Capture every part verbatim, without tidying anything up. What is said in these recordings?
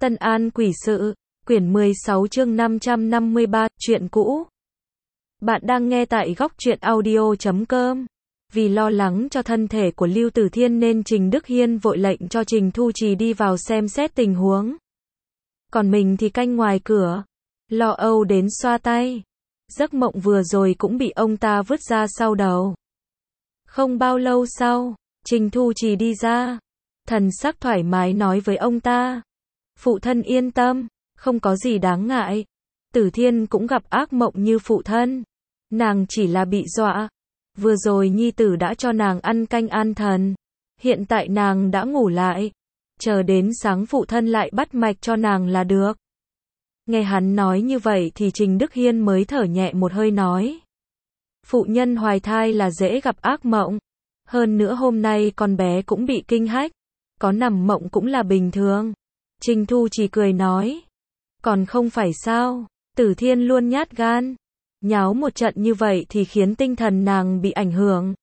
Tân An Quỷ Sự, quyển mười sáu chương năm trăm năm mươi ba, chuyện cũ. Bạn đang nghe tại góc truyện audio chấm com. Vì lo lắng cho thân thể của Lưu Tử Thiên nên Trình Đức Hiên vội lệnh cho Trình Thu Trì đi vào xem xét tình huống. Còn mình thì canh ngoài cửa, lo âu đến xoa tay. Giấc mộng vừa rồi cũng bị ông ta vứt ra sau đầu. Không bao lâu sau, Trình Thu Trì đi ra, thần sắc thoải mái nói với ông ta. Phụ thân yên tâm, không có gì đáng ngại. Tử Thiên cũng gặp ác mộng như phụ thân. Nàng chỉ là bị dọa. Vừa rồi nhi tử đã cho nàng ăn canh an thần. Hiện tại nàng đã ngủ lại. Chờ đến sáng phụ thân lại bắt mạch cho nàng là được. Nghe hắn nói như vậy thì Trình Đức Hiên mới thở nhẹ một hơi nói. Phụ nhân hoài thai là dễ gặp ác mộng. Hơn nữa hôm nay con bé cũng bị kinh hách. Có nằm mộng cũng là bình thường. Trình Thu chỉ cười nói. Còn không phải sao, Tử Thiên luôn nhát gan. Nháo một trận như vậy thì khiến tinh thần nàng bị ảnh hưởng.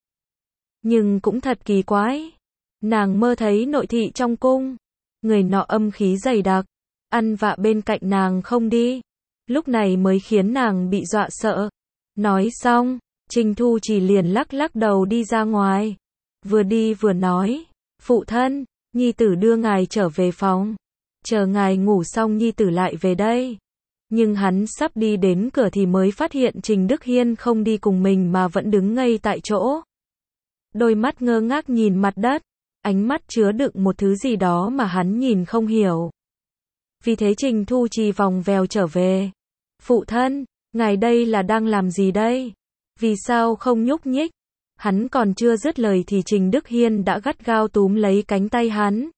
Nhưng cũng thật kỳ quái. Nàng mơ thấy nội thị trong cung. Người nọ âm khí dày đặc. Ăn vạ bên cạnh nàng không đi. Lúc này mới khiến nàng bị dọa sợ. Nói xong, Trình Thu chỉ liền lắc lắc đầu đi ra ngoài. Vừa đi vừa nói. Phụ thân, nhi tử đưa ngài trở về phòng. Chờ ngài ngủ xong nhi tử lại về đây. Nhưng hắn sắp đi đến cửa thì mới phát hiện Trình Đức Hiên không đi cùng mình mà vẫn đứng ngây tại chỗ. Đôi mắt ngơ ngác nhìn mặt đất, ánh mắt chứa đựng một thứ gì đó mà hắn nhìn không hiểu. Vì thế Trình Thu Trì vòng vèo trở về. Phụ thân, ngài đây là đang làm gì đây? Vì sao không nhúc nhích? Hắn còn chưa dứt lời thì Trình Đức Hiên đã gắt gao túm lấy cánh tay hắn.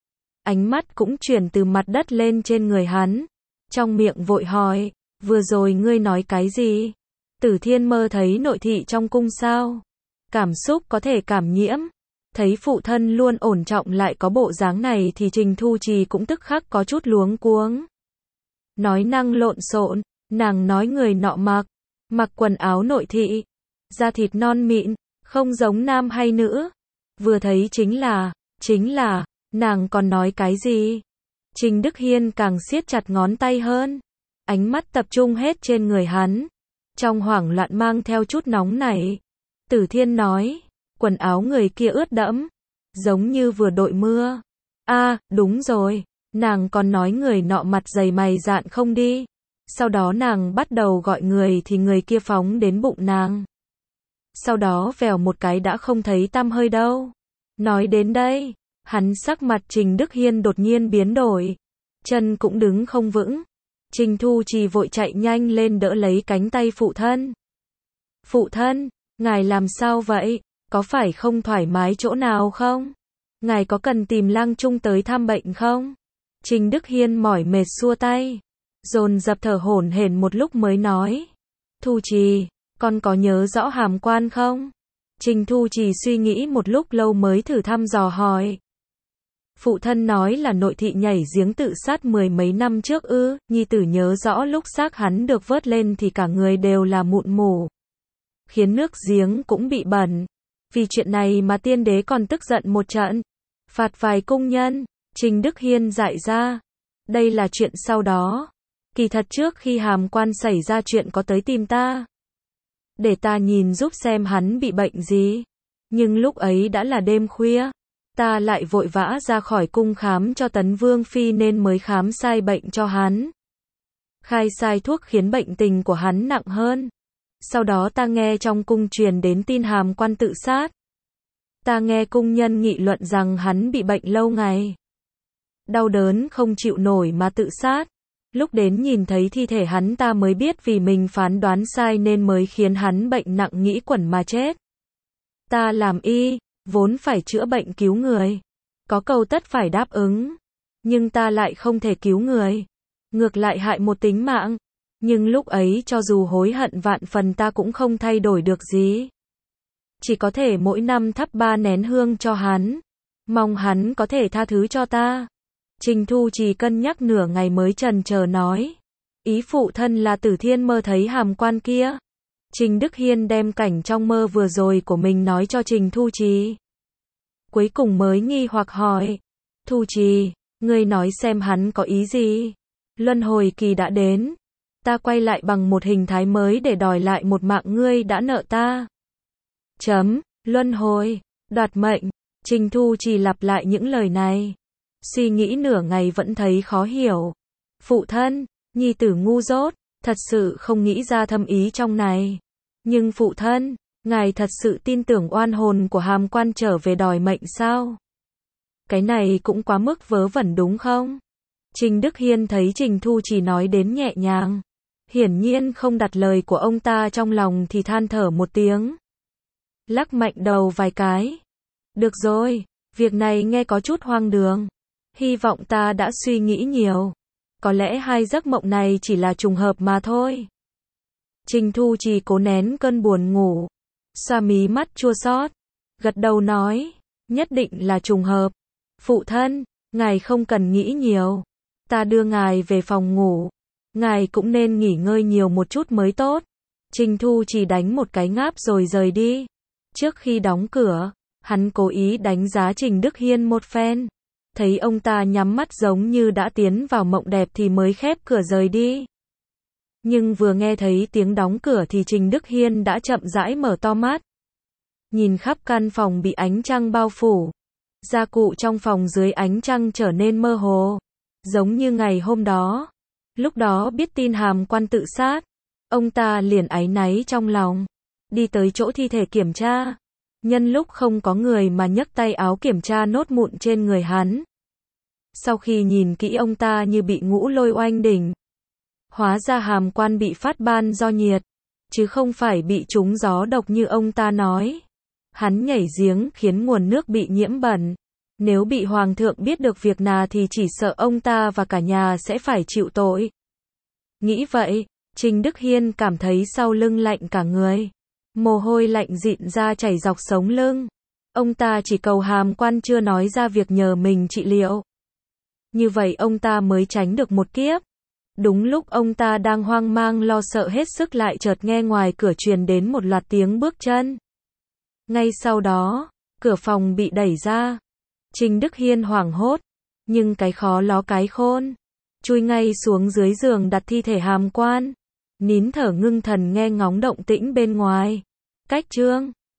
Ánh mắt cũng chuyển từ mặt đất lên trên người hắn. Trong miệng vội hỏi, vừa rồi ngươi nói cái gì? Tử Thiên mơ thấy nội thị trong cung sao? Cảm xúc có thể cảm nhiễm. Thấy phụ thân luôn ổn trọng lại có bộ dáng này thì Trình Thu Trì cũng tức khắc có chút luống cuống. Nói năng lộn xộn, nàng nói người nọ mặc, mặc quần áo nội thị, da thịt non mịn, không giống nam hay nữ. Vừa thấy chính là, chính là, nàng còn nói cái gì? Trình Đức Hiên càng siết chặt ngón tay hơn. Ánh mắt tập trung hết trên người hắn. Trong hoảng loạn mang theo chút nóng nảy. Tử Thiên nói, quần áo người kia ướt đẫm. Giống như vừa đội mưa. A, à, đúng rồi. Nàng còn nói người nọ mặt dày mày dạn không đi. Sau đó nàng bắt đầu gọi người thì người kia phóng đến bụng nàng. Sau đó vèo một cái đã không thấy tăm hơi đâu. Nói đến đây. Hắn sắc mặt Trình Đức Hiên đột nhiên biến đổi. Chân cũng đứng không vững. Trình Thu Trì vội chạy nhanh lên đỡ lấy cánh tay phụ thân. Phụ thân, ngài làm sao vậy? Có phải không thoải mái chỗ nào không? Ngài có cần tìm Lang Trung tới thăm bệnh không? Trình Đức Hiên mỏi mệt xua tay. Dồn dập thở hổn hển một lúc mới nói. Thu Trì, con có nhớ rõ Hàm Quan không? Trình Thu Trì suy nghĩ một lúc lâu mới thử thăm dò hỏi. Phụ thân nói là nội thị nhảy giếng tự sát mười mấy năm trước ư? Nhi tử nhớ rõ lúc xác hắn được vớt lên thì cả người đều là mụn mủ. Khiến nước giếng cũng bị bẩn. Vì chuyện này mà tiên đế còn tức giận một trận. Phạt vài cung nhân. Trình Đức Hiên dại ra. Đây là chuyện sau đó. Kỳ thật trước khi Hàm Quan xảy ra chuyện có tới tìm ta. Để ta nhìn giúp xem hắn bị bệnh gì. Nhưng lúc ấy đã là đêm khuya. Ta lại vội vã ra khỏi cung khám cho Tấn Vương Phi nên mới khám sai bệnh cho hắn. Khai sai thuốc khiến bệnh tình của hắn nặng hơn. Sau đó ta nghe trong cung truyền đến tin Hàm Quan tự sát. Ta nghe cung nhân nghị luận rằng hắn bị bệnh lâu ngày. Đau đớn không chịu nổi mà tự sát. Lúc đến nhìn thấy thi thể hắn ta mới biết vì mình phán đoán sai nên mới khiến hắn bệnh nặng nghĩ quẩn mà chết. Ta làm y, vốn phải chữa bệnh cứu người. Có câu tất phải đáp ứng. Nhưng ta lại không thể cứu người. Ngược lại hại một tính mạng. Nhưng lúc ấy cho dù hối hận vạn phần ta cũng không thay đổi được gì. Chỉ có thể mỗi năm thắp ba nén hương cho hắn. Mong hắn có thể tha thứ cho ta. Trình Thu Trì cân nhắc nửa ngày mới chần chờ nói. Ý phụ thân là Tử Thiên mơ thấy Hàm Quan kia. Trình Đức Hiên đem cảnh trong mơ vừa rồi của mình nói cho Trình Thu Trì. Cuối cùng mới nghi hoặc hỏi. Thu Trì, Ngươi nói xem hắn có ý gì? Luân hồi kỳ đã đến. Ta quay lại bằng một hình thái mới để đòi lại một mạng ngươi đã nợ ta. Chấm, luân hồi, đoạt mệnh. Trình Thu Trì lặp lại những lời này. Suy nghĩ nửa ngày vẫn thấy khó hiểu. Phụ thân, nhi tử ngu dốt, thật sự không nghĩ ra thâm ý trong này. Nhưng phụ thân, ngài thật sự tin tưởng oan hồn của Hàm Quan trở về đòi mệnh sao? Cái này cũng quá mức vớ vẩn đúng không? Trình Đức Hiên thấy Trình Thu Trì nói đến nhẹ nhàng, hiển nhiên không đặt lời của ông ta trong lòng thì than thở một tiếng. Lắc mạnh đầu vài cái. Được rồi, việc này nghe có chút hoang đường. Hy vọng ta đã suy nghĩ nhiều. Có lẽ hai giấc mộng này chỉ là trùng hợp mà thôi. Trình Thu Trì cố nén cơn buồn ngủ, xoa mí mắt chua xót, gật đầu nói, nhất định là trùng hợp. Phụ thân, ngài không cần nghĩ nhiều. Ta đưa ngài về phòng ngủ. Ngài cũng nên nghỉ ngơi nhiều một chút mới tốt. Trình Thu Trì đánh một cái ngáp rồi rời đi. Trước khi đóng cửa, hắn cố ý đánh giá Trình Đức Hiên một phen. Thấy ông ta nhắm mắt giống như đã tiến vào mộng đẹp thì mới khép cửa rời đi. Nhưng vừa nghe thấy tiếng đóng cửa thì Trình Đức Hiên đã chậm rãi mở to mắt. Nhìn khắp căn phòng bị ánh trăng bao phủ. Gia cụ trong phòng dưới ánh trăng trở nên mơ hồ. Giống như ngày hôm đó. Lúc đó biết tin Hàm Quan tự sát. Ông ta liền áy náy trong lòng. Đi tới chỗ thi thể kiểm tra. Nhân lúc không có người mà nhấc tay áo kiểm tra nốt mụn trên người hắn. Sau khi nhìn kỹ ông ta như bị ngũ lôi oanh đỉnh. Hóa ra Hàm Quan bị phát ban do nhiệt. Chứ không phải bị trúng gió độc như ông ta nói. Hắn nhảy giếng khiến nguồn nước bị nhiễm bẩn. Nếu bị Hoàng thượng biết được việc nào thì chỉ sợ ông ta và cả nhà sẽ phải chịu tội. Nghĩ vậy, Trình Đức Hiên cảm thấy sau lưng lạnh cả người. Mồ hôi lạnh dịn ra chảy dọc sống lưng. Ông ta chỉ cầu Hàm Quan chưa nói ra việc nhờ mình trị liệu. Như vậy ông ta mới tránh được một kiếp. Đúng lúc ông ta đang hoang mang lo sợ hết sức lại chợt nghe ngoài cửa truyền đến một loạt tiếng bước chân. Ngay sau đó, cửa phòng bị đẩy ra. Trình Đức Hiên hoảng hốt, nhưng cái khó ló cái khôn. Chui ngay xuống dưới giường đặt thi thể Hàm Quan. Nín thở ngưng thần nghe ngóng động tĩnh bên ngoài. Cách chương